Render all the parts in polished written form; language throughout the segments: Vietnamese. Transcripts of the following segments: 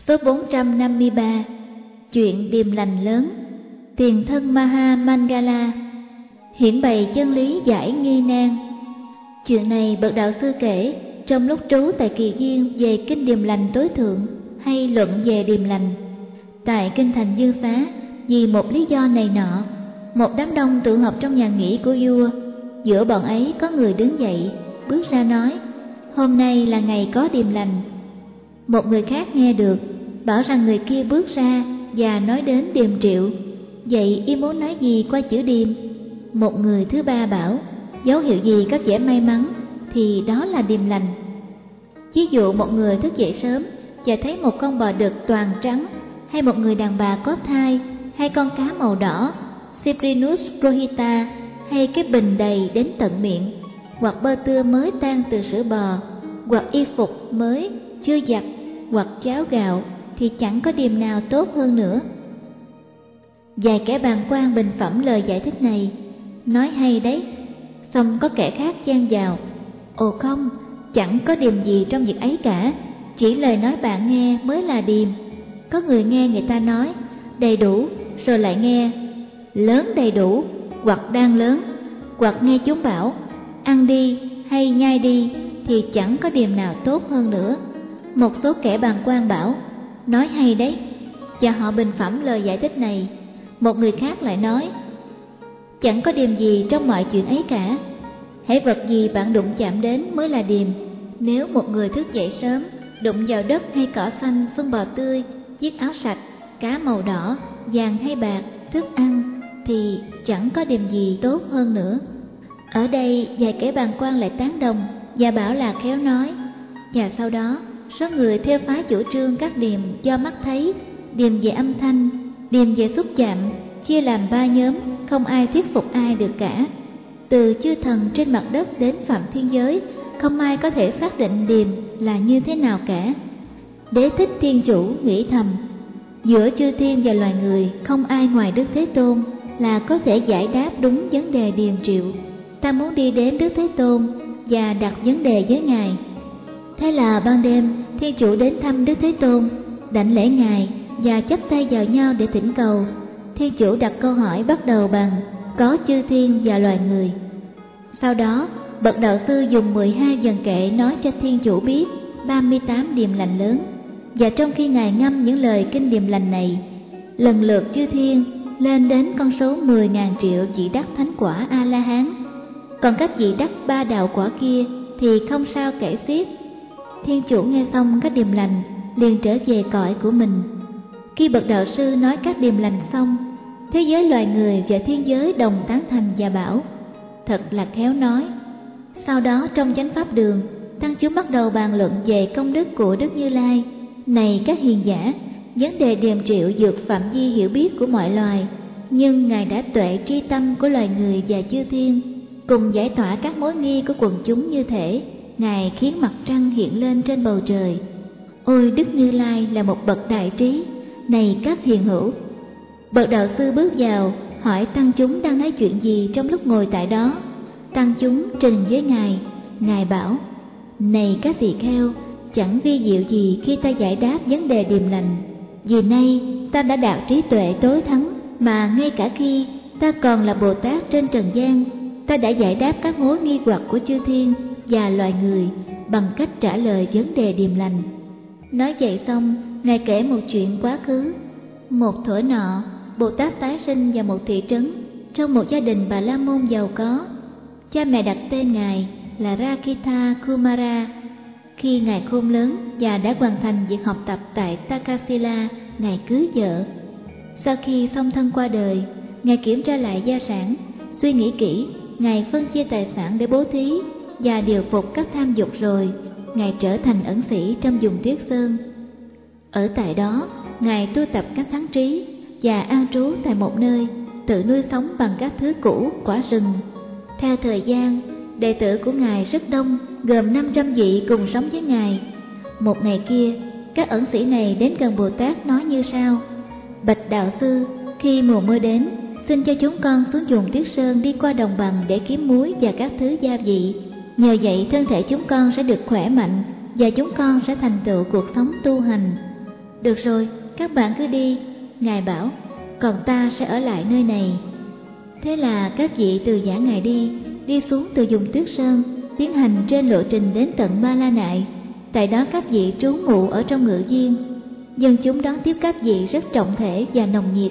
Số 453. Chuyện điềm lành lớn. Tiền thân Maha Mangala hiển bày chân lý giải nghi nan. Chuyện này bậc đạo sư kể trong lúc trú tại Kỳ Viên về kinh điềm lành tối thượng hay luận về điềm lành. Tại kinh Thành Dương Xá, vì một lý do này nọ, một đám đông tụ họp trong nhà nghỉ của vua. Giữa bọn ấy có người đứng dậy, bước ra nói: hôm nay là ngày có điềm lành. Một người khác nghe được, bảo rằng người kia bước ra và nói đến điềm triệu. Vậy y muốn nói gì qua chữ điềm? Một người thứ ba bảo: dấu hiệu gì có vẻ may mắn thì đó là điềm lành. Ví dụ một người thức dậy sớm và thấy một con bò đực toàn trắng, hay một người đàn bà có thai, hay con cá màu đỏ Cyprinus rohita, hay cái bình đầy đến tận miệng, hoặc bơ tưa mới tan từ sữa bò, hoặc y phục mới chưa giặt, hoặc cháo gạo, thì chẳng có điềm nào tốt hơn nữa. Vài kẻ bàng quan bình phẩm lời giải thích này, nói hay đấy. Xong có kẻ khác chen vào: ồ không, chẳng có điềm gì trong việc ấy cả, chỉ lời nói bạn nghe mới là điềm. Có người nghe người ta nói đầy đủ, rồi lại nghe lớn đầy đủ, hoặc đang lớn, hoặc nghe chúng bảo ăn đi hay nhai đi, thì chẳng có điềm nào tốt hơn nữa. Một số kẻ bàng quan bảo: nói hay đấy, và họ bình phẩm lời giải thích này. Một người khác lại nói: chẳng có điềm gì trong mọi chuyện ấy cả, hễ vật gì bạn đụng chạm đến mới là điềm. Nếu một người thức dậy sớm, đụng vào đất hay cỏ xanh, phân bò tươi, chiếc áo sạch, cá màu đỏ, vàng hay bạc, thức ăn, thì chẳng có điềm gì tốt hơn nữa. Ở đây vài kẻ bàng quan lại tán đồng và bảo là khéo nói. Và sau đó số người theo phái chủ trương các điềm do mắt thấy, điềm về âm thanh, điềm về xúc chạm, chia làm 3 nhóm, không ai thuyết phục ai được cả. Từ chư thần trên mặt đất đến phạm thiên giới, không ai có thể xác định điềm là như thế nào cả. Đế thích thiên chủ nghĩ thầm: giữa chư thiên và loài người, không ai ngoài Đức Thế Tôn là có thể giải đáp đúng vấn đề điềm triệu. Ta muốn đi đến Đức Thế Tôn và đặt vấn đề với Ngài. Thế là ban đêm, thiên chủ đến thăm Đức Thế Tôn, đảnh lễ Ngài và chắp tay vào nhau để thỉnh cầu. Thiên chủ đặt câu hỏi bắt đầu bằng: có chư thiên và loài người. Sau đó, bậc đạo sư dùng 12 vần kệ nói cho thiên chủ biết 38 điềm lành lớn. Và trong khi Ngài ngâm những lời kinh điềm lành này, lần lượt chư thiên lên đến con số 10.000 triệu vị đắc thánh quả A-la-hán. Còn các vị đắc 3 đạo quả kia thì không sao kể xiết. Thiên chủ nghe xong các điềm lành, liền trở về cõi của mình. Khi bậc đạo sư nói các điềm lành xong, thế giới loài người và thiên giới đồng tán thành và bảo: thật là khéo nói. Sau đó trong chánh pháp đường, tăng chúng bắt đầu bàn luận về công đức của Đức Như Lai. Này các hiền giả, vấn đề điềm triệu vượt phạm vi hiểu biết của mọi loài, nhưng Ngài đã tuệ tri tâm của loài người và chư thiên, cùng giải tỏa các mối nghi của quần chúng như thể Ngài khiến mặt trăng hiện lên trên bầu trời. Ôi Đức Như Lai là một bậc đại trí. Này các hiền hữu. Bậc đạo sư bước vào, hỏi tăng chúng đang nói chuyện gì trong lúc ngồi tại đó. Tăng chúng trình với Ngài. Ngài bảo: này các tỳ kheo, chẳng vi diệu gì khi ta giải đáp vấn đề điềm lành. Vì nay ta đã đạt trí tuệ tối thắng, mà ngay cả khi ta còn là Bồ Tát trên trần gian, ta đã giải đáp các mối nghi hoặc của chư thiên và loài người bằng cách trả lời vấn đề điềm lành. Nói vậy xong, Ngài kể một chuyện quá khứ. Một thuở nọ, Bồ Tát tái sinh vào một thị trấn trong một gia đình Bà La Môn giàu có. Cha mẹ đặt tên Ngài là Rakita Kumara. Khi Ngài khôn lớn và đã hoàn thành việc học tập tại Takasila, Ngài cưới vợ. Sau khi song thân qua đời, Ngài kiểm tra lại gia sản, suy nghĩ kỹ, Ngài phân chia tài sản để bố thí và điều phục các tham dục rồi, Ngài trở thành ẩn sĩ trong vùng Tuyết Sơn. Ở tại đó, Ngài tu tập các thắng trí và an trú tại một nơi, tự nuôi sống bằng các thứ củ, quả rừng. Theo thời gian, đệ tử của Ngài rất đông, gồm 500 vị cùng sống với Ngài. Một ngày kia, các ẩn sĩ này đến gần Bồ Tát nói như sau: bạch đạo sư, khi mùa mưa đến, xin cho chúng con xuống vùng Tuyết Sơn đi qua đồng bằng để kiếm muối và các thứ gia vị. Nhờ vậy thân thể chúng con sẽ được khỏe mạnh và chúng con sẽ thành tựu cuộc sống tu hành. Được rồi, các bạn cứ đi, Ngài bảo, còn ta sẽ ở lại nơi này. Thế là các vị từ Giả Ngài đi xuống từ vùng Tuyết Sơn, tiến hành trên lộ trình đến tận Ba La Nại. Tại đó các vị trú ngụ ở trong ngự viên. Dân chúng đón tiếp các vị rất trọng thể và nồng nhiệt.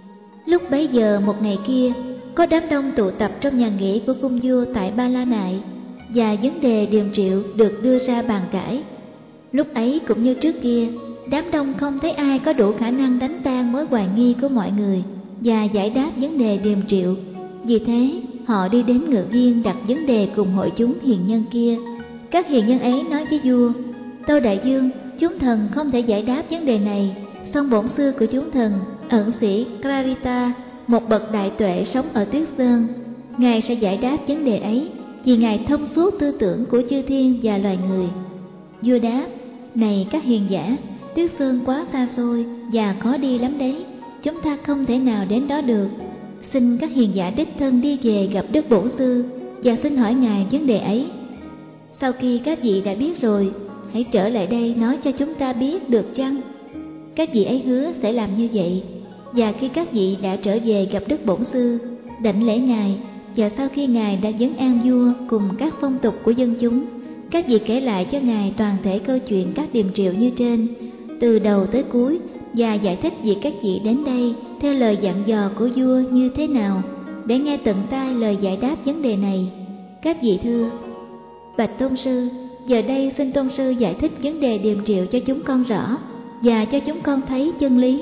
Lúc bấy giờ một ngày kia, có đám đông tụ tập trong nhà nghỉ của cung vua tại Ba La Nại, và vấn đề điềm triệu được đưa ra bàn cãi. Lúc ấy cũng như trước kia, đám đông không thấy ai có đủ khả năng đánh tan mối hoài nghi của mọi người và giải đáp vấn đề điềm triệu. Vì thế, họ đi đến ngự viên đặt vấn đề cùng hội chúng hiền nhân kia. Các hiền nhân ấy nói với vua: Tâu đại vương, chúng thần không thể giải đáp vấn đề này, song bổn sư của chúng thần, ẩn sĩ Clarita, một bậc đại tuệ sống ở Tuyết Sơn, ngài sẽ giải đáp vấn đề ấy, vì ngài thông suốt tư tưởng của chư thiên và loài người. Vua đáp: Này các hiền giả, Tuyết Sơn quá xa xôi và khó đi lắm đấy, chúng ta không thể nào đến đó được. Xin các hiền giả đích thân đi về gặp Đức Bổn Sư và xin hỏi ngài vấn đề ấy. Sau khi các vị đã biết rồi, hãy trở lại đây nói cho chúng ta biết được chăng? Các vị ấy hứa sẽ làm như vậy. Và khi các vị đã trở về gặp Đức Bổn Sư, đảnh lễ ngài, và sau khi ngài đã vấn an vua cùng các phong tục của dân chúng, các vị kể lại cho ngài toàn thể câu chuyện các điềm triệu như trên, từ đầu tới cuối, và giải thích việc các vị đến đây theo lời dặn dò của vua như thế nào, để nghe tận tai lời giải đáp vấn đề này. Các vị thưa: Bạch Tôn Sư, giờ đây xin Tôn Sư giải thích vấn đề điềm triệu cho chúng con rõ, và cho chúng con thấy chân lý.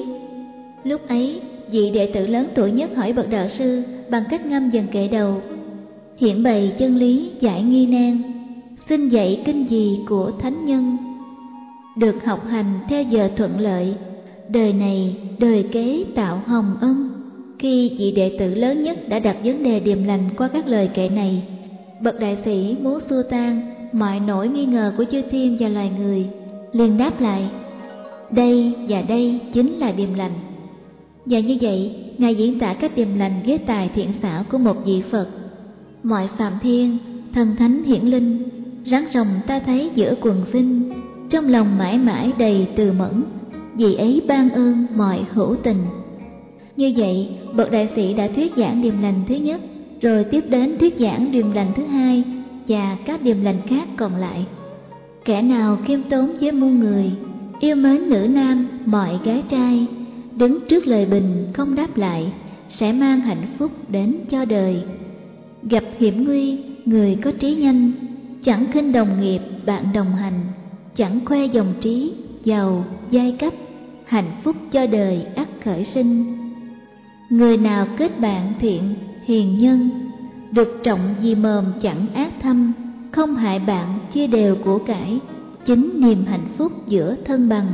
Lúc ấy, vị đệ tử lớn tuổi nhất hỏi bậc đạo sư bằng cách ngâm dần kệ đầu: Hiện bày chân lý giải nghi nan, xin dạy kinh gì của thánh nhân. Được học hành theo giờ thuận lợi, đời này đời kế tạo hồng ân. Khi vị đệ tử lớn nhất đã đặt vấn đề điềm lành qua các lời kệ này, bậc đại sĩ muốn xua tan mọi nỗi nghi ngờ của chư thiên và loài người, liền đáp lại: Đây và đây chính là điềm lành. Và như vậy, ngài diễn tả các điềm lành với tài thiện xảo của một vị Phật. Mọi phạm thiên, thần thánh hiển linh, rắn rồng ta thấy giữa quần sinh, trong lòng mãi mãi đầy từ mẫn, vì ấy ban ơn mọi hữu tình. Như vậy, bậc đại sĩ đã thuyết giảng điềm lành thứ nhất, rồi tiếp đến thuyết giảng điềm lành thứ hai và các điềm lành khác còn lại. Kẻ nào khiêm tốn với muôn người, yêu mến nữ nam mọi gái trai, đứng trước lời bình không đáp lại, sẽ mang hạnh phúc đến cho đời. Gặp hiểm nguy, người có trí nhanh, chẳng khinh đồng nghiệp bạn đồng hành, chẳng khoe dòng trí, giàu, giai cấp, hạnh phúc cho đời ắt khởi sinh. Người nào kết bạn thiện, hiền nhân, được trọng vì mồm chẳng ác thâm, không hại bạn chia đều của cải, chính niềm hạnh phúc giữa thân bằng.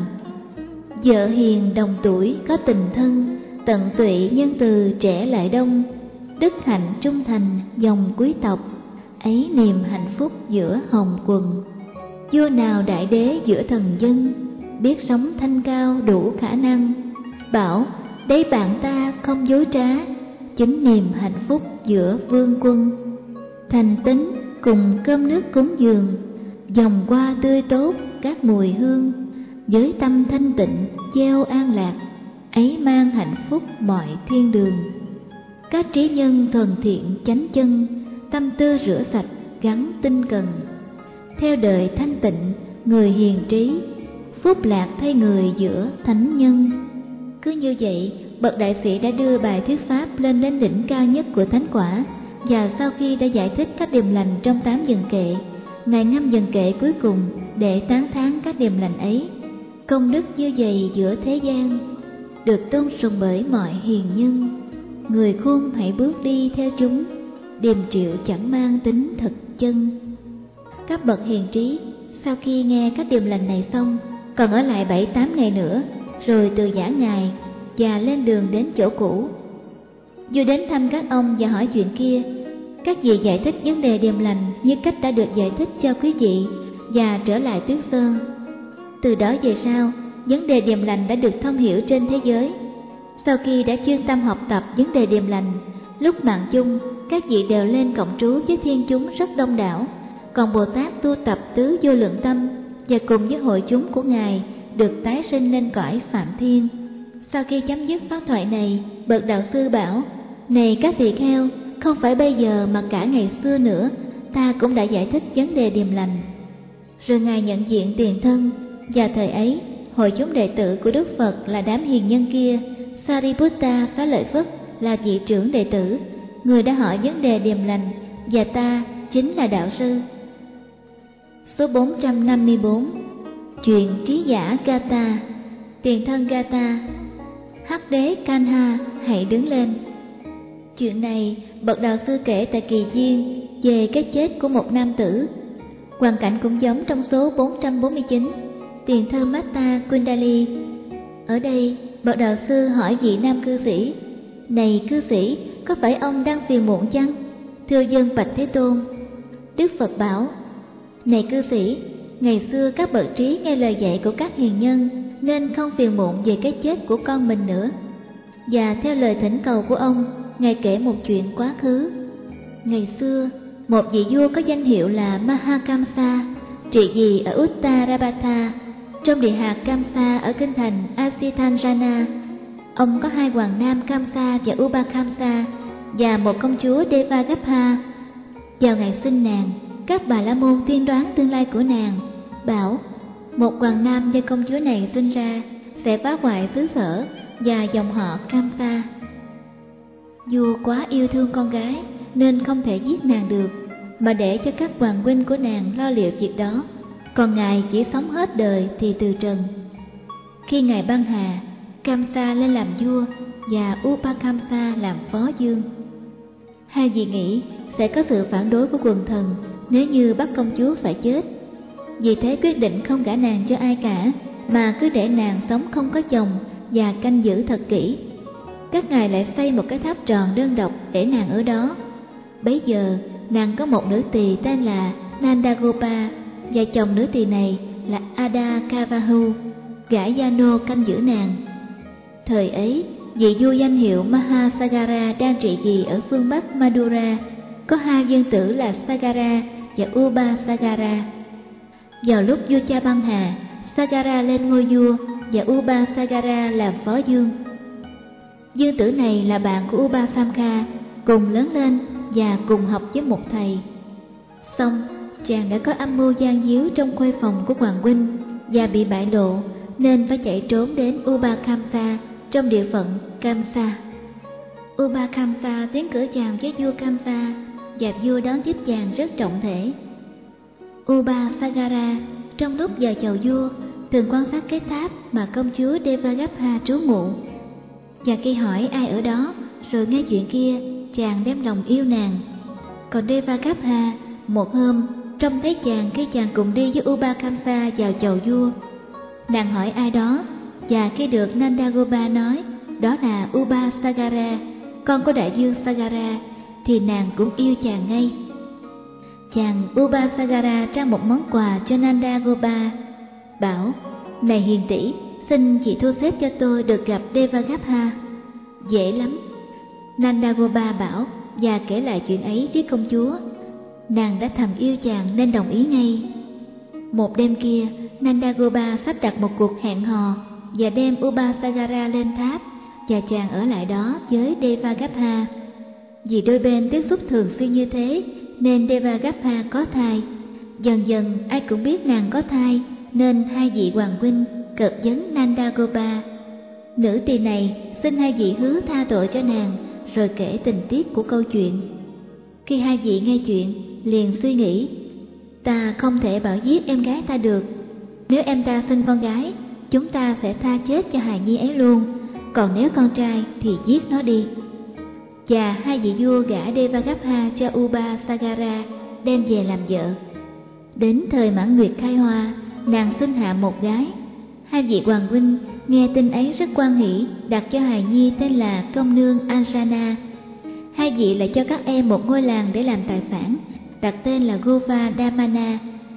Vợ hiền đồng tuổi có tình thân, tận tụy nhân từ trẻ lại đông, đức hạnh trung thành dòng quý tộc, ấy niềm hạnh phúc giữa hồng quần. Vua nào đại đế giữa thần dân, biết sống thanh cao đủ khả năng, bảo đấy bạn ta không dối trá, chính niềm hạnh phúc giữa vương quân. Thành tín cùng cơm nước cúng dường, dòng hoa tươi tốt các mùi hương, với tâm thanh tịnh gieo an lạc, ấy mang hạnh phúc mọi thiên đường. Các trí nhân thuần thiện chánh chân, tâm tư rửa sạch gắn tinh cần, theo đời thanh tịnh người hiền trí, phúc lạc thay người giữa thánh nhân. Cứ như vậy, bậc đại sĩ đã đưa bài thuyết pháp lên đến đỉnh cao nhất của thánh quả. Và sau khi đã giải thích các điềm lành trong 8 dần kệ, ngài ngâm dần kệ cuối cùng để tán thán các điềm lành ấy. Công đức như vậy giữa thế gian, được tôn sùng bởi mọi hiền nhân. Người khôn hãy bước đi theo chúng, điềm triệu chẳng mang tính thực chân. Các bậc hiền trí sau khi nghe các điềm lành này xong, còn ở lại 7-8 ngày nữa, rồi từ giã ngài và lên đường đến chỗ cũ. Vua đến thăm các ông và hỏi chuyện kia. Các vị giải thích vấn đề điềm lành như cách đã được giải thích cho quý vị và trở lại Tuyết Sơn. Từ đó về sau, vấn đề điềm lành đã được thông hiểu trên thế giới. Sau khi đã chuyên tâm học tập vấn đề điềm lành, lúc mạng chung, các vị đều lên cộng trú với thiên chúng rất đông đảo. Còn Bồ Tát tu tập tứ vô lượng tâm và cùng với hội chúng của ngài được tái sinh lên cõi Phạm Thiên. Sau khi chấm dứt pháp thoại này, bậc đạo sư bảo: này các tỳ kheo, không phải bây giờ mà cả ngày xưa nữa, ta cũng đã giải thích vấn đề điềm lành. Rồi ngài nhận diện tiền thân, và thời ấy hội chúng đệ tử của Đức Phật là đám hiền nhân kia. Sariputta Xá Lợi Phất là vị trưởng đệ tử, người đã hỏi vấn đề điềm lành, và ta chính là đạo sư. Số 454. Chuyện trí giả Gata. Tiền thân Gata. Hắc đế Kanha, hãy đứng lên. Chuyện này bậc đạo sư kể tại Kỳ Duyên về cái chết của một nam tử. Hoàn cảnh cũng giống trong số 449, tiền thân Matta Kundali. Ở đây bậc đạo sư hỏi vị nam cư sĩ: này cư sĩ, có phải ông đang phiền muộn chăng? Thưa dân bạch Thế Tôn. Đức Phật bảo: này cư sĩ, ngày xưa các bậc trí nghe lời dạy của các hiền nhân nên không phiền muộn về cái chết của con mình nữa. Và theo lời thỉnh cầu của ông, ngài kể một chuyện quá khứ. Ngày xưa, một vị vua có danh hiệu là Mahakamsa, trị vì ở Uttarapatha, trong địa hạt Kamsa ở kinh thành Asithanjana. Ông có hai hoàng nam Kamsa và Ubakamsa và một công chúa Devagapha. Vào ngày sinh nàng, các bà la môn tiên đoán tương lai của nàng, bảo một hoàng nam do công chúa này sinh ra sẽ phá hoại xứ sở và dòng họ Kamsa. Vua quá yêu thương con gái nên không thể giết nàng được, mà để cho các hoàng huynh của nàng lo liệu việc đó, còn ngài chỉ sống hết đời thì từ trần. Khi ngài băng hà, Kamsa lên làm vua và Upakamsa làm phó vương. Hai vị nghĩ sẽ có sự phản đối của quần thần nếu như bắt công chúa phải chết. Vì thế quyết định không gả nàng cho ai cả, mà cứ để nàng sống không có chồng và canh giữ thật kỹ. Các ngài lại xây một cái tháp tròn đơn độc để nàng ở đó. Bấy giờ nàng có một nữ tỳ tên là Nandagopa, và chồng nữ tỳ này là Adakavahu, gã gia nô canh giữ nàng. Thời ấy, vị vua danh hiệu Mahasagara đang trị vì ở phương Bắc Madura, có hai vương tử là Sagara và Ubasagara. Vào lúc vua cha băng hà, Sagara lên ngôi vua và Ubasagara làm phó vương. Vương tử này là bạn của Ubasamkha, cùng lớn lên và cùng học với một thầy. Xong, chàng đã có âm mưu gian díu trong khuê phòng của hoàng huynh và bị bại lộ, nên phải chạy trốn đến Ubakamsa trong địa phận Kamsa. Ubakamsa tiến cử chào với vua Kamsa, và vua đón tiếp chàng rất trọng thể. Ubasagara trong lúc vào chầu vua thường quan sát cái tháp mà công chúa Devagapha trú ngụ, và khi hỏi ai ở đó rồi nghe chuyện kia, chàng đem lòng yêu nàng. Còn Devagapha một hôm trông thấy chàng khi chàng cùng đi với Ubakamsa vào chầu vua. Nàng hỏi ai đó, và khi được Nandagopa nói đó là Ubasagara, con của đại vương Sagara, thì nàng cũng yêu chàng ngay. Chàng Ubasagara trao một món quà cho Nandagopa, bảo: này hiền tỷ, xin chị thu xếp cho tôi được gặp Devagapha. Dễ lắm. Nandagopa bảo và kể lại chuyện ấy với công chúa. Nàng đã thầm yêu chàng nên đồng ý ngay. Một đêm kia, Nandagopa sắp đặt một cuộc hẹn hò và đem Ubasagara lên tháp, và chàng ở lại đó với Devagapha. Vì đôi bên tiếp xúc thường xuyên như thế nên Devagapha có thai. Dần dần ai cũng biết nàng có thai, nên hai vị hoàng huynh cợt vấn Nandagopa. Nữ tỳ này xin hai vị hứa tha tội cho nàng, rồi kể tình tiết của câu chuyện. Khi hai vị nghe chuyện, liền suy nghĩ: ta không thể bảo giết em gái ta được. Nếu em ta sinh con gái, chúng ta sẽ tha chết cho hài nhi ấy luôn. Còn nếu con trai thì giết nó đi. Và hai vị vua gả Devagapha cho Ubasagara, đem về làm vợ. Đến thời mãn nguyệt khai hoa, nàng sinh hạ một gái. Hai vị hoàng huynh nghe tin ấy rất hoan hỷ, đặt cho hài nhi tên là công nương Anjana. Hai vị lại cho các em một ngôi làng để làm tài sản, đặt tên là Govardhamana.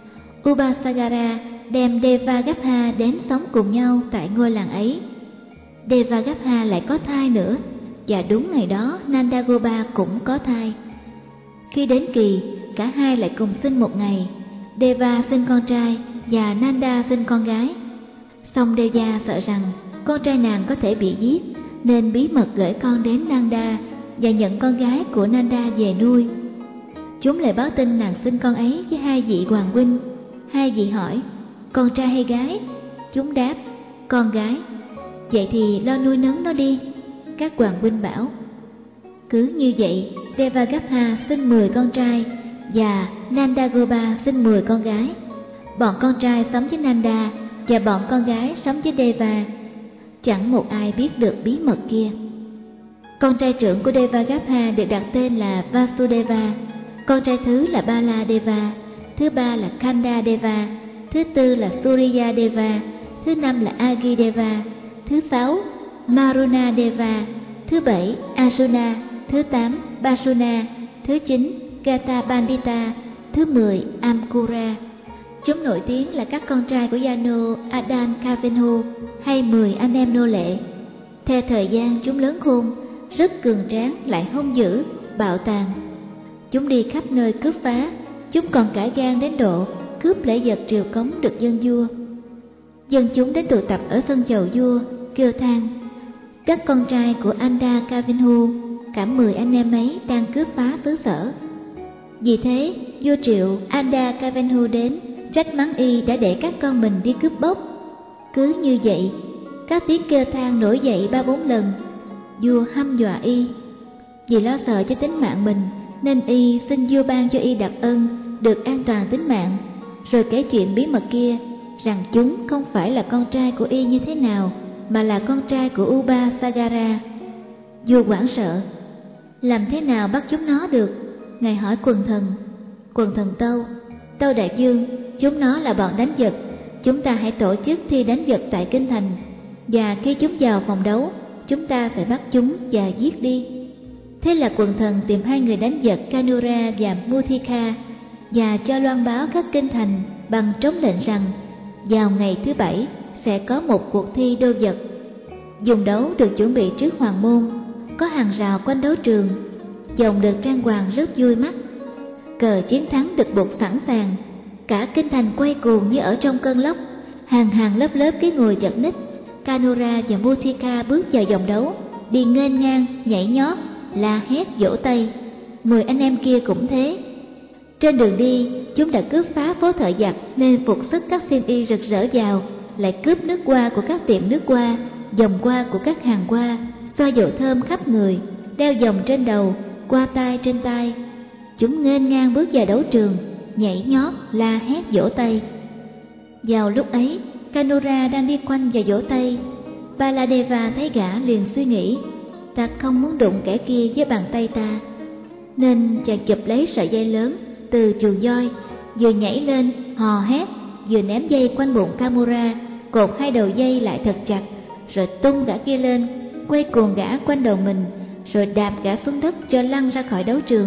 Ubasagara đem Devagapha đến sống cùng nhau tại ngôi làng ấy. Devagapha lại có thai nữa, và đúng ngày đó Nandagopa cũng có thai. Khi đến kỳ, cả hai lại cùng sinh một ngày. Deva sinh con trai và Nanda sinh con gái. Song Deva sợ rằng con trai nàng có thể bị giết, nên bí mật gửi con đến Nanda và nhận con gái của Nanda về nuôi. Chúng lại báo tin nàng sinh con ấy với hai vị hoàng huynh. Hai vị hỏi, con trai hay gái? Chúng đáp, con gái. Vậy thì lo nuôi nấng nó đi. Các hoàng huynh bảo. Cứ như vậy, Devagapha sinh 10 con trai và Nandagopa sinh 10 con gái. Bọn con trai sống với Nanda và bọn con gái sống với Deva. Chẳng một ai biết được bí mật kia. Con trai trưởng của Devagapha được đặt tên là Vasudeva, con trai thứ là Baladeva, thứ ba là Kandadeva, thứ tư là Suryadeva, thứ năm là Agideva, thứ sáu Marunadeva, thứ bảy Arjuna, thứ 8 Basuna, thứ 9 Gatabandita, thứ 10 Amkura. Chúng nổi tiếng là các con trai của Yano Adan Kavenhu hay 10 anh em nô lệ. Theo thời gian chúng lớn khôn, rất cường tráng lại hung dữ, bạo tàn. Chúng đi khắp nơi cướp phá, chúng còn cả gan đến độ cướp lễ vật triều cống được dân vua. Dân chúng đến tụ tập ở sân chầu vua, kêu than. Các con trai của Anda Kavenhu, cả 10 anh em ấy đang cướp phá xứ sở. Vì thế, vua triệu Anda Kavenhu đến, trách mắng y đã để các con mình đi cướp bóc. Cứ như vậy, các tiếng kêu than nổi dậy 3-4 lần. Vua hăm dọa y. Vì lo sợ cho tính mạng mình, nên y xin vua ban cho y đặc ân, được an toàn tính mạng, rồi kể chuyện bí mật kia, rằng chúng không phải là con trai của y như thế nào, mà là con trai của Upasagara. Vua hoảng sợ. Làm thế nào bắt chúng nó được? Ngài hỏi quần thần Tâu đại vương, chúng nó là bọn đánh vật. Chúng ta hãy tổ chức thi đánh vật tại kinh thành, và khi chúng vào phòng đấu, chúng ta phải bắt chúng và giết đi. Thế là quần thần tìm 2 người đánh vật Kanura và Muthika, và cho loan báo các kinh thành bằng trống lệnh rằng vào ngày thứ 7 sẽ có một cuộc thi đô vật. Vùng đấu được chuẩn bị trước hoàng môn, có hàng rào quanh đấu trường, dòng được trang hoàng rất vui mắt. Cờ chiến thắng được buộc sẵn sàng, cả kinh thành quay cuồng như ở trong cơn lốc, hàng lớp cái ngồi chật ních. Kanura và Muthika bước vào vòng đấu, đi nghênh ngang, nhảy nhót, la hét vỗ tay. 10 anh em kia cũng thế. Trên đường đi, chúng đã cướp phá phố thợ giặt, nên phục sức các xiêm y rực rỡ vào, lại cướp nước hoa của các tiệm nước hoa, vòng hoa của các hàng hoa, xoa dầu thơm khắp người, đeo vòng trên đầu, qua tay trên tay. Chúng nghênh ngang bước vào đấu trường, nhảy nhót, la hét vỗ tay. Vào lúc ấy, Kanura đang đi quanh và vỗ tay. Baladeva thấy gã liền suy nghĩ, ta không muốn đụng kẻ kia với bàn tay ta, nên chàng chụp lấy sợi dây lớn từ chuồng voi, vừa nhảy lên hò hét, vừa ném dây quanh bụng Kamura, cột 2 đầu dây lại thật chặt, rồi tung gã kia lên, quay cuồng gã quanh đầu mình, rồi đạp gã xuống đất cho lăn ra khỏi đấu trường.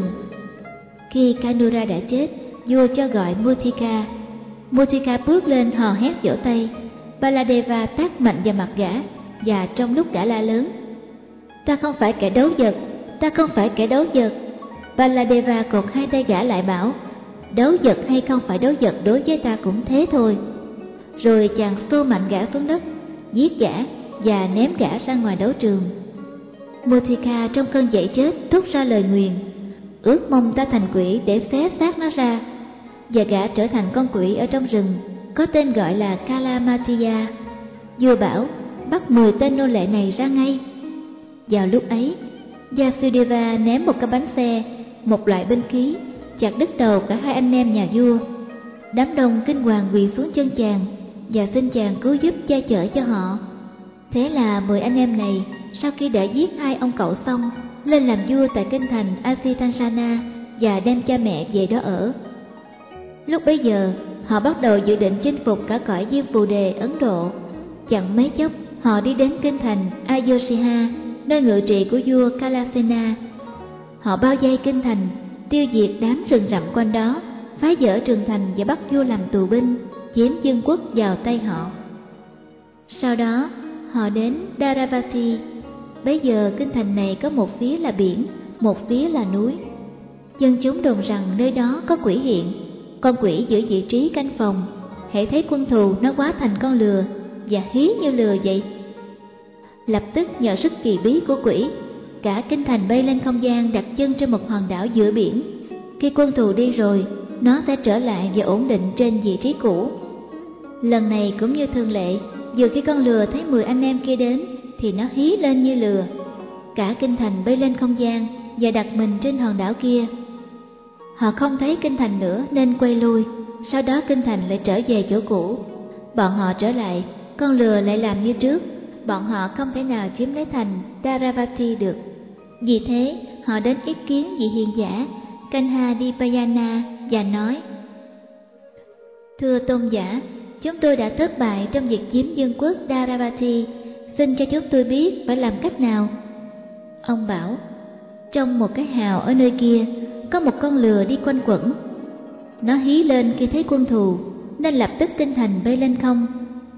Khi Kanura đã chết, vua cho gọi Muthika. Muthika bước lên hò hét vỗ tay. Baladeva tát mạnh vào mặt gã, và trong lúc gã la lớn, ta không phải kẻ đấu vật, ta không phải kẻ đấu vật, Baladeva cột 2 tay gã lại bảo, đấu vật hay không phải đấu vật đối với ta cũng thế thôi. Rồi chàng xô mạnh gã xuống đất, giết gã và ném gã ra ngoài đấu trường. Muthika trong cơn dậy chết thốt ra lời nguyền, ước mong ta thành quỷ để xé xác nó ra, và gã trở thành con quỷ ở trong rừng, có tên gọi là Kalamatiya. Vua bảo bắt 10 tên nô lệ này ra ngay. Vào lúc ấy, Vasudeva ném một cái bánh xe, một loại binh khí, chặt đứt đầu cả 2 anh em nhà vua. Đám đông kinh hoàng quỳ xuống chân chàng và xin chàng cứu giúp che chở cho họ. Thế là 10 anh em này, sau khi đã giết 2 ông cậu xong, lên làm vua tại kinh thành Asitansana và đem cha mẹ về đó ở. Lúc bấy giờ, họ bắt đầu dự định chinh phục cả cõi Diêm Phù Đề Ấn Độ. Chẳng mấy chốc, họ đi đến kinh thành Ayodhya, nơi ngự trị của vua Kalasena. Họ bao vây kinh thành, tiêu diệt đám rừng rậm quanh đó, phá vỡ tường thành và bắt vua làm tù binh, chiếm vương quốc vào tay họ. Sau đó, họ đến Dharavati. Bấy giờ kinh thành này có một phía là biển, một phía là núi. Dân chúng đồn rằng nơi đó có quỷ hiện. Con quỷ giữ vị trí canh phòng, hễ thấy quân thù nó hóa thành con lừa, và hí như lừa vậy. Lập tức nhờ sức kỳ bí của quỷ, cả kinh thành bay lên không gian, đặt chân trên một hòn đảo giữa biển. Khi quân thù đi rồi, nó sẽ trở lại và ổn định trên vị trí cũ. Lần này cũng như thường lệ, vừa khi con lừa thấy 10 anh em kia đến thì nó hí lên như lừa. Cả kinh thành bay lên không gian và đặt mình trên hòn đảo kia. Họ không thấy kinh thành nữa nên quay lui, sau đó kinh thành lại trở về chỗ cũ. Bọn họ trở lại, con lừa lại làm như trước. Bọn họ không thể nào chiếm lấy thành Dharavati được. Vì thế họ đến ý kiến vị hiền giả Kanhadipayana và nói: Thưa tôn giả, chúng tôi đã thất bại trong việc chiếm vương quốc Dharavati, xin cho chúng tôi biết phải làm cách nào. Ông bảo: trong một cái hào ở nơi kia có một con lừa đi quanh quẩn. Nó hí lên khi thấy quân thù nên lập tức kinh thành bay lên không.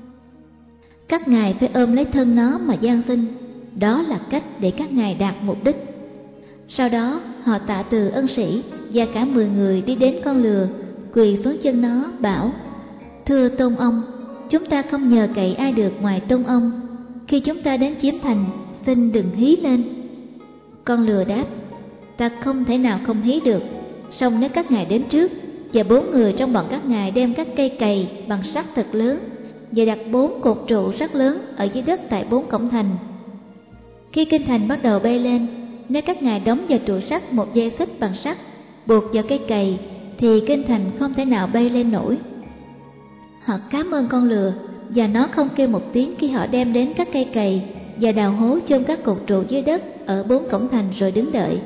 Các ngài phải ôm lấy thân nó mà van xin, đó là cách để các ngài đạt mục đích. Sau đó họ tạ từ ân sĩ và cả 10 người đi đến con lừa, quỳ xuống chân nó bảo: Thưa tôn ông, chúng ta không nhờ cậy ai được ngoài tôn ông. Khi chúng ta đến chiếm thành, xin đừng hí lên. Con lừa đáp: Ta không thể nào không hí được, song nếu các ngài đến trước và 4 người trong bọn các ngài đem các cây cày bằng sắt thật lớn và đặt 4 cột trụ sắt lớn ở dưới đất tại 4 cổng thành. Khi kinh thành bắt đầu bay lên, nếu các ngài đóng vào trụ sắt một dây xích bằng sắt buộc vào cây cày thì kinh thành không thể nào bay lên nổi. Họ cảm ơn con lừa và nó không kêu một tiếng khi họ đem đến các cây cày và đào hố chôn các cột trụ dưới đất ở 4 cổng thành rồi đứng đợi.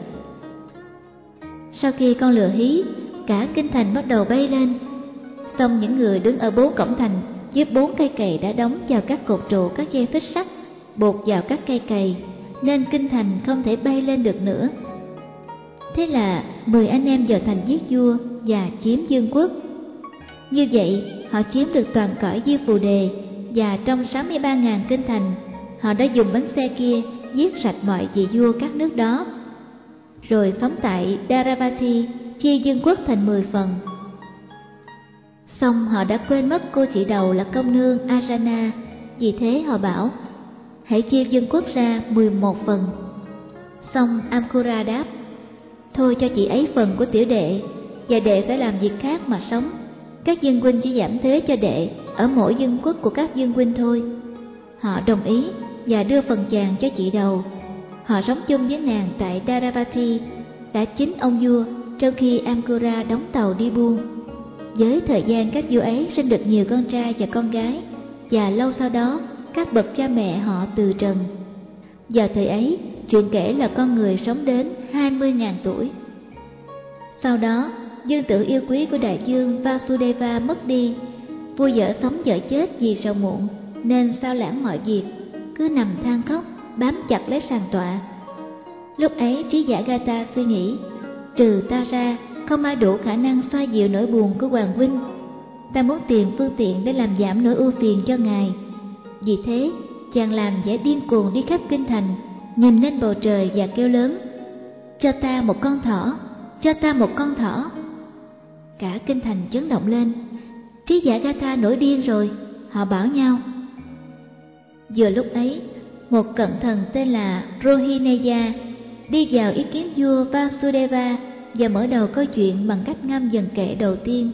Sau khi con lừa hí, cả kinh thành bắt đầu bay lên. Xong những người đứng ở 4 cổng thành với 4 cây cày đã đóng vào các cột trụ các dây xích sắt buộc vào các cây cày, nên kinh thành không thể bay lên được nữa. Thế là 10 anh em vào thành giết vua và chiếm vương quốc. Như vậy họ chiếm được toàn cõi Diêm Phù Đề, và trong 63.000 kinh thành, họ đã dùng bánh xe kia giết sạch mọi vị vua các nước đó. Rồi sống tại Dharavati, chia vương quốc thành 10 phần. Xong họ đã quên mất cô chị đầu là công nương Ajana, vì thế họ bảo: hãy chia vương quốc ra 11 phần. Xong Amkura đáp: thôi cho chị ấy phần của tiểu đệ, và đệ sẽ làm việc khác mà sống. Các vương huynh chỉ giảm thuế cho đệ ở mỗi vương quốc của các vương huynh thôi. Họ đồng ý và đưa phần chàng cho chị đầu. Họ sống chung với nàng tại Dharavati đã 9 ông vua, trong khi Amkura đóng tàu đi buôn. Với thời gian các vua ấy sinh được nhiều con trai và con gái, và lâu sau đó các bậc cha mẹ họ từ trần. Vào thời ấy, chuyện kể là con người sống đến 20.000 tuổi. Sau đó, dương tử yêu quý của đại vương Vasudeva mất đi. Vua vợ sống vợ chết vì sầu muộn, nên sao lãng mọi việc, cứ nằm than khóc, bám chặt lấy sàn tọa. Lúc ấy trí giả Gata suy nghĩ: trừ ta ra, không ai đủ khả năng xoa dịu nỗi buồn của hoàng huynh. Ta muốn tìm phương tiện để làm giảm nỗi ưu phiền cho ngài. Vì thế, chàng làm vẻ điên cuồng đi khắp kinh thành, nhìn lên bầu trời và kêu lớn: cho ta một con thỏ, cho ta một con thỏ. Cả kinh thành chấn động lên. Trí giả Gata nổi điên rồi, họ bảo nhau. Vừa lúc ấy, một cận thần tên là Rohineya đi vào ý kiến vua Vasudeva và mở đầu câu chuyện bằng cách ngâm dần kệ đầu tiên: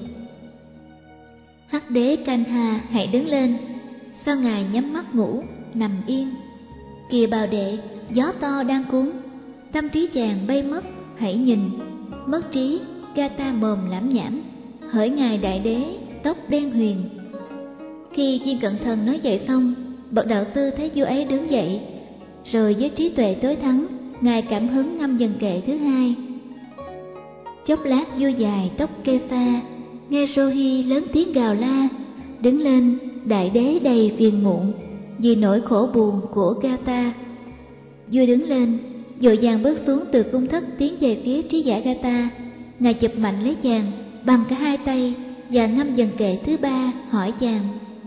Hắc đế Kanha, hãy đứng lên. Sao ngài nhắm mắt ngủ, nằm yên? Kìa bào đệ, gió to đang cuốn. Tâm trí chàng bay mất, hãy nhìn. Mất trí, Gata mồm lảm nhảm. Hỡi ngài đại đế, tóc đen huyền. Khi viên cận thần nói vậy xong, bậc đạo sư thấy vua ấy đứng dậy, rồi với trí tuệ tối thắng, ngài cảm hứng ngâm dần kệ thứ hai. Chốc lát vua dài tóc kê pha, nghe Rohi lớn tiếng gào la: đứng lên, đại đế đầy phiền muộn vì nỗi khổ buồn của Gata. Vua đứng lên, vội vàng bước xuống từ cung thất, tiến về phía trí giả Gata. Ngài chụp mạnh lấy chàng bằng cả hai tay và ngâm dần kệ thứ ba, hỏi chàng: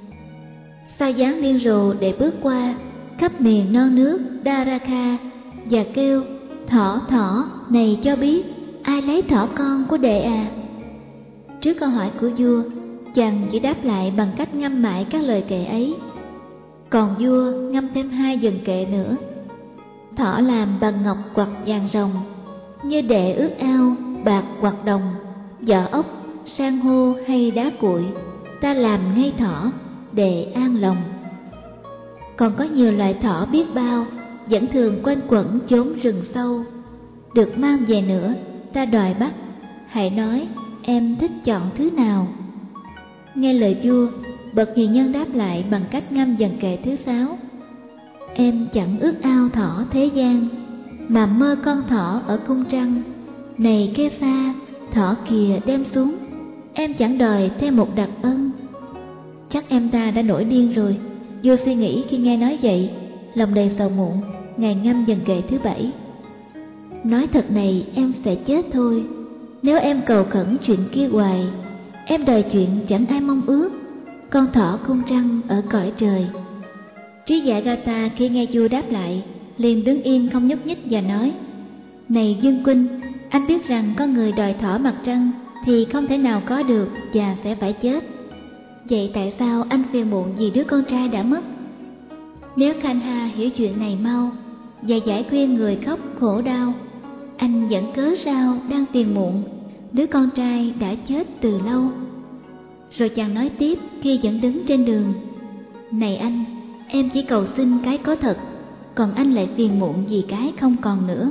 sa dáng điên rồ để bước qua khắp miền non nước Dwaraka và kêu: thỏ thỏ, này cho biết ai lấy thỏ con của đệ à? Trước câu hỏi của vua, chàng chỉ đáp lại bằng cách ngâm mãi các lời kệ ấy. Còn vua ngâm thêm 2 dần kệ nữa. Thỏ làm bằng ngọc hoặc vàng rồng, như đệ ước ao, bạc hoặc đồng, vỏ ốc, san hô hay đá cuội, ta làm ngay thỏ để an lòng. Còn có nhiều loại thỏ biết bao, vẫn thường quanh quẩn chốn rừng sâu. Được mang về nữa, ta đòi bắt, hãy nói em thích chọn thứ nào. Nghe lời vua, bậc hiền nhân đáp lại bằng cách ngâm dần kệ thứ 6. Em chẳng ước ao thỏ thế gian, mà mơ con thỏ ở cung trăng. Này kê xa, thỏ kìa đem xuống, em chẳng đòi thêm một đặc ân. Chắc em ta đã nổi điên rồi, vua suy nghĩ khi nghe nói vậy, lòng đầy sầu muộn. Ngài ngâm dần kệ thứ 7. Nói thật này, em sẽ chết thôi. Nếu em cầu khẩn chuyện kia hoài, em đòi chuyện chẳng ai mong ước, con thỏ cung trăng ở cõi trời. Trí giả Gata khi nghe vua đáp lại, liền đứng yên không nhúc nhích và nói: Này Dương Huynh, anh biết rằng con người đòi thỏ mặt trăng thì không thể nào có được và sẽ phải chết. Vậy tại sao anh phiền muộn vì đứa con trai đã mất? Nếu Kanha hiểu chuyện này mau và giải khuyên người khóc khổ đau, anh vẫn cớ sao đang phiền muộn, đứa con trai đã chết từ lâu. Rồi chàng nói tiếp khi vẫn đứng trên đường: Này anh, em chỉ cầu xin cái có thật, còn anh lại phiền muộn vì cái không còn nữa.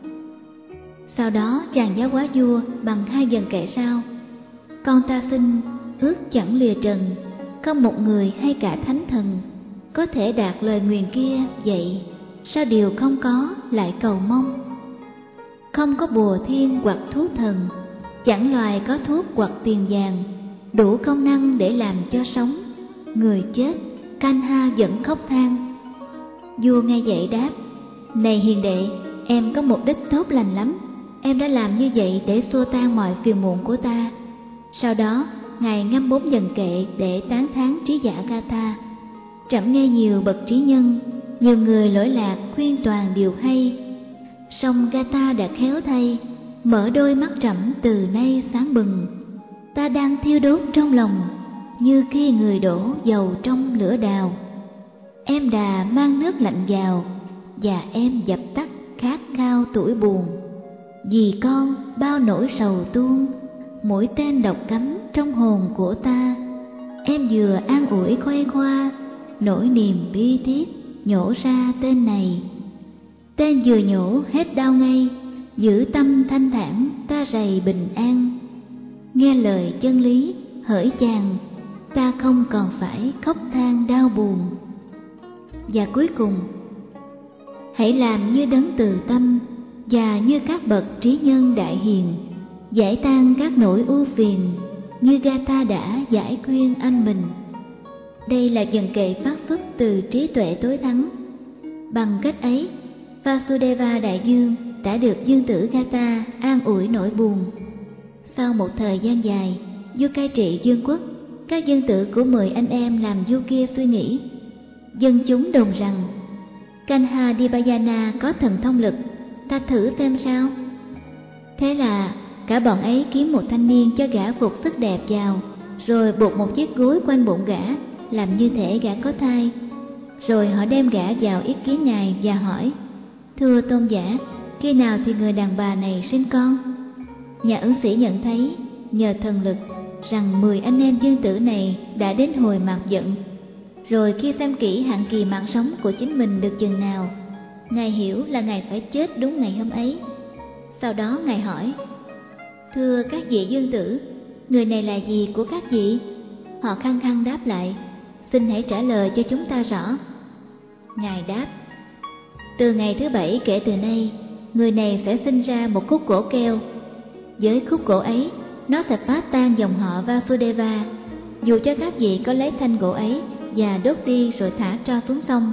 Sau đó chàng giáo hóa vua bằng 2 dần kệ sau. Con ta xin ước chẳng lìa trần, không một người hay cả thánh thần có thể đạt lời nguyền kia. Vậy sao điều không có lại cầu mong? Không có bùa thiên hoặc thuốc thần, chẳng loài có thuốc hoặc tiền vàng đủ công năng để làm cho sống. Người chết, Kanha vẫn khóc than. Vua nghe vậy đáp: Này hiền đệ, em có mục đích tốt lành lắm. Em đã làm như vậy để xua tan mọi phiền muộn của ta. Sau đó ngài ngâm 4 dần kệ để tán thán trí giả Gata. Trẫm nghe nhiều bậc trí nhân, nhiều người lỗi lạc khuyên toàn điều hay, song Gata đã khéo thay, mở đôi mắt trẫm từ nay sáng bừng. Ta đang thiêu đốt trong lòng, như khi người đổ dầu trong lửa đào. Em đà mang nước lạnh vào, và em dập tắt khát khao tuổi buồn. Vì con bao nỗi sầu tuôn, mũi tên độc cắm trong hồn của ta. Em vừa an ủi khoe khoa, nỗi niềm bi thiết nhổ ra tên này. Tên vừa nhổ hết đau ngay, giữ tâm thanh thản ta rày bình an. Nghe lời chân lý hỡi chàng, ta không còn phải khóc than đau buồn. Và cuối cùng, hãy làm như đấng từ tâm và như các bậc trí nhân đại hiền, giải tan các nỗi ưu phiền như Gata đã giải khuyên anh mình. Đây là dần kệ phát xuất từ trí tuệ tối thắng. Bằng cách ấy, Vasudeva đại vương đã được dương tử Gata an ủi nỗi buồn. Sau một thời gian dài vua cai trị vương quốc, các dân tử của 10 anh em làm vua kia suy nghĩ. Dân chúng đồn rằng Kanha Dipayana có thần thông lực, ta thử xem sao. Thế là cả bọn ấy kiếm một thanh niên cho gã phục sức đẹp vào, rồi buộc một chiếc gối quanh bụng gã, làm như thể gã có thai. Rồi họ đem gã vào yết kiến ngài và hỏi: Thưa tôn giả, khi nào thì người đàn bà này sinh con? Nhà ẩn sĩ nhận thấy nhờ thần lực rằng 10 anh em dương tử này đã đến hồi mạt giận. Rồi khi xem kỹ hạn kỳ mạng sống của chính mình được chừng nào, ngài hiểu là ngài phải chết đúng ngày hôm ấy. Sau đó ngài hỏi: Thưa các vị dương tử, người này là gì của các vị? Họ khăng khăng đáp lại: Xin hãy trả lời cho chúng ta rõ. Ngài đáp: Từ ngày thứ 7 kể từ nay, người này sẽ sinh ra một khúc gỗ keo. Với khúc gỗ ấy, nó sẽ phá tan dòng họ Vasudeva, dù cho các vị có lấy thanh gỗ ấy và đốt đi rồi thả tro xuống sông.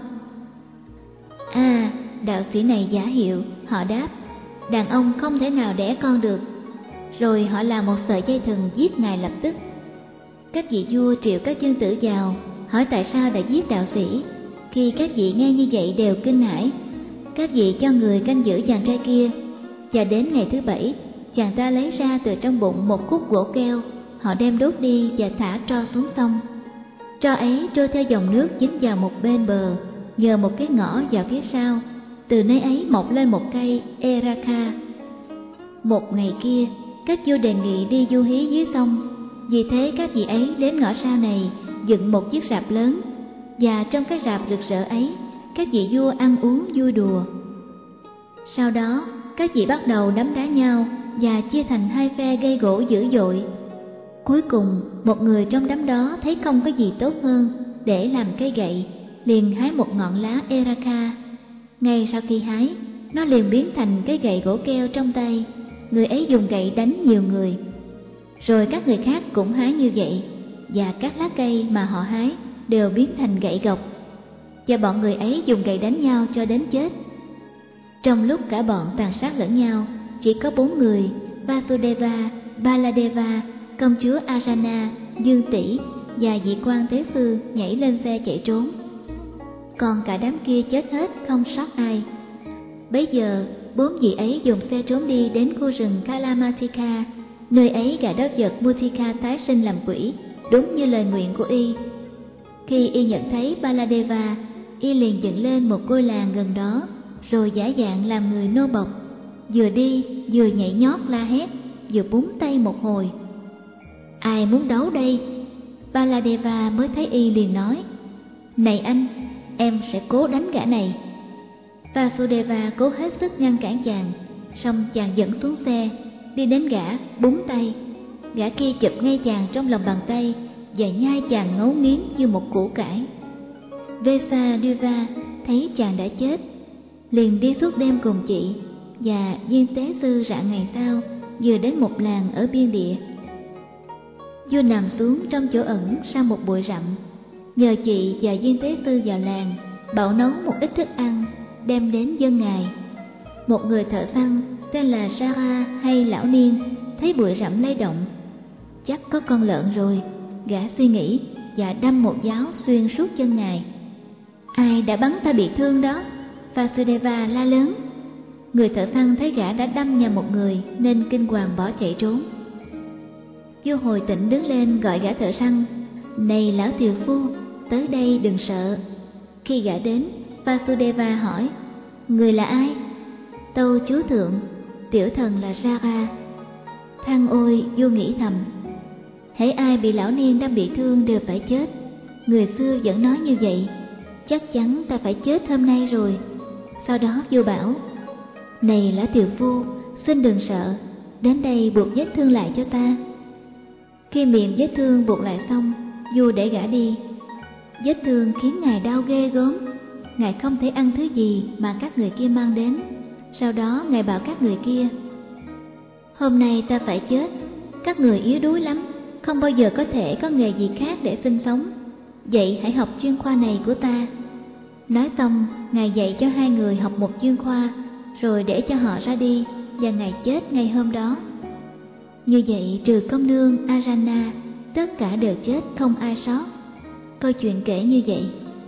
À, đạo sĩ này giả hiệu, họ đáp. Đàn ông không thể nào đẻ con được. Rồi họ làm một sợi dây thừng giết ngài lập tức. Các vị vua triệu các dương tử vào, hỏi tại sao đã giết đạo sĩ. Khi các vị nghe như vậy đều kinh hãi. Các vị cho người canh giữ chàng trai kia, và đến ngày thứ 7, chàng ta lấy ra từ trong bụng một khúc gỗ keo. Họ đem đốt đi và thả tro xuống sông. Tro ấy trôi theo dòng nước dính vào một bên bờ, nhờ một cái ngõ vào phía sau. Từ nơi ấy mọc lên một cây Eraka. Một ngày kia, các vua đề nghị đi du hí dưới sông. Vì thế các vị ấy đến ngõ sau này dựng một chiếc rạp lớn, và trong cái rạp rực rỡ ấy, các vị vua ăn uống vui đùa. Sau đó, các vị bắt đầu đấm đá nhau và chia thành hai phe gây gổ dữ dội. Cuối cùng, một người trong đám đó thấy không có gì tốt hơn để làm cây gậy, liền hái một ngọn lá Eraka. Ngay sau khi hái, nó liền biến thành cái gậy gỗ keo trong tay. Người ấy dùng gậy đánh nhiều người. Rồi các người khác cũng hái như vậy, và các lá cây mà họ hái đều biến thành gậy gộc. Và bọn người ấy dùng gậy đánh nhau cho đến chết. Trong lúc cả bọn tàn sát lẫn nhau, chỉ có 4 người: Vasudeva, Baladeva, công chúa Arjuna, Dương Tỷ và vị quan tế sư nhảy lên xe chạy trốn. Còn cả đám kia chết hết, không sót ai. Bấy giờ 4 vị ấy dùng xe trốn đi đến khu rừng Kalamasika. Nơi ấy gã đốt vật Mutika tái sinh làm quỷ, đúng như lời nguyện của y. Khi y nhận thấy Baladeva, y liền dựng lên một ngôi làng gần đó, rồi giả dạng làm người nô bộc, vừa đi vừa nhảy nhót la hét, vừa búng tay một hồi. Ai muốn đấu đây? Baladeva mới thấy y liền nói: Này anh, em sẽ cố đánh gã này. Vasudeva cố hết sức ngăn cản chàng, song chàng dẫn xuống xe, đi đến gã, búng tay. Gã kia chụp ngay chàng trong lòng bàn tay và nhai chàng ngấu nghiến như một củ cải. Vesadeva thấy chàng đã chết, liền đi suốt đêm cùng chị, và viên tế sư rạng ngày sau vừa đến một làng ở biên địa. Vua nằm xuống trong chỗ ẩn sau một bụi rậm, nhờ chị và viên tế sư vào làng bảo nấu một ít thức ăn đem đến dâng ngài. Một người thợ săn tên là Sara hay Lão Niên thấy bụi rậm lay động, chắc có con lợn rồi, gã suy nghĩ và đâm một giáo xuyên suốt chân ngài. Ai đã bắn ta bị thương đó? Vasudeva la lớn. Người thợ săn thấy gã đã đâm nhầm một người nên kinh hoàng bỏ chạy trốn. Vua hồi tỉnh đứng lên gọi gã thợ săn: Này lão tiều phu, tới đây đừng sợ. Khi gã đến, Vasudeva hỏi: Người là ai? Tâu chúa thượng, tiểu thần là Sara. Than ôi, vua nghĩ thầm, hễ ai bị lão niên đâm bị thương đều phải chết. Người xưa vẫn nói như vậy, chắc chắn ta phải chết hôm nay rồi. Sau đó vua bảo: Này lão tiều phu, xin đừng sợ, đến đây buộc vết thương lại cho ta. Khi miệng vết thương buộc lại xong, vua để gã đi. Vết thương khiến ngài đau ghê gớm. Ngài không thể ăn thứ gì mà các người kia mang đến. Sau đó ngài bảo các người kia: Hôm nay ta phải chết, các người yếu đuối lắm, không bao giờ có thể có nghề gì khác để sinh sống. Vậy hãy học chuyên khoa này của ta. Nói xong, ngài dạy cho 2 người học một chuyên khoa, rồi để cho họ ra đi, và ngài chết ngay hôm đó. Như vậy trừ công nương Arjuna, tất cả đều chết không ai sót. Câu chuyện kể như vậy.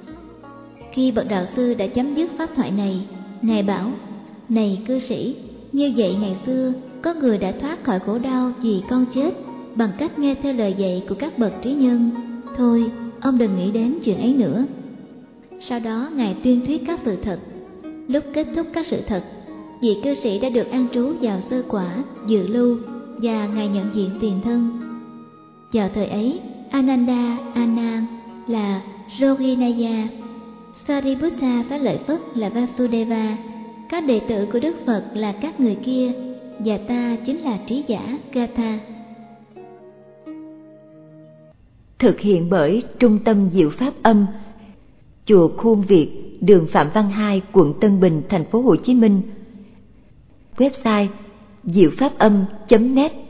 Khi bậc đạo sư đã chấm dứt pháp thoại này, ngài bảo: Này cư sĩ, như vậy ngày xưa có người đã thoát khỏi khổ đau vì con chết bằng cách nghe theo lời dạy của các bậc trí nhân. Thôi, ông đừng nghĩ đến chuyện ấy nữa. Sau đó ngài tuyên thuyết các sự thật. Lúc kết thúc các sự thật, vị cư sĩ đã được an trú vào sơ quả, dự lưu, và ngài nhận diện tiền thân. Vào thời ấy, Ananda Anand là Yoginaya, Sariputta Xá Lợi Phất là Vasudeva, các đệ tử của Đức Phật là các người kia, và ta chính là trí giả Gatha. Thực hiện bởi Trung tâm Diệu Pháp Âm, Chùa Khuôn Việt, đường Phạm Văn Hai, quận Tân Bình, thành phố Hồ Chí Minh. Website diệu pháp âm.net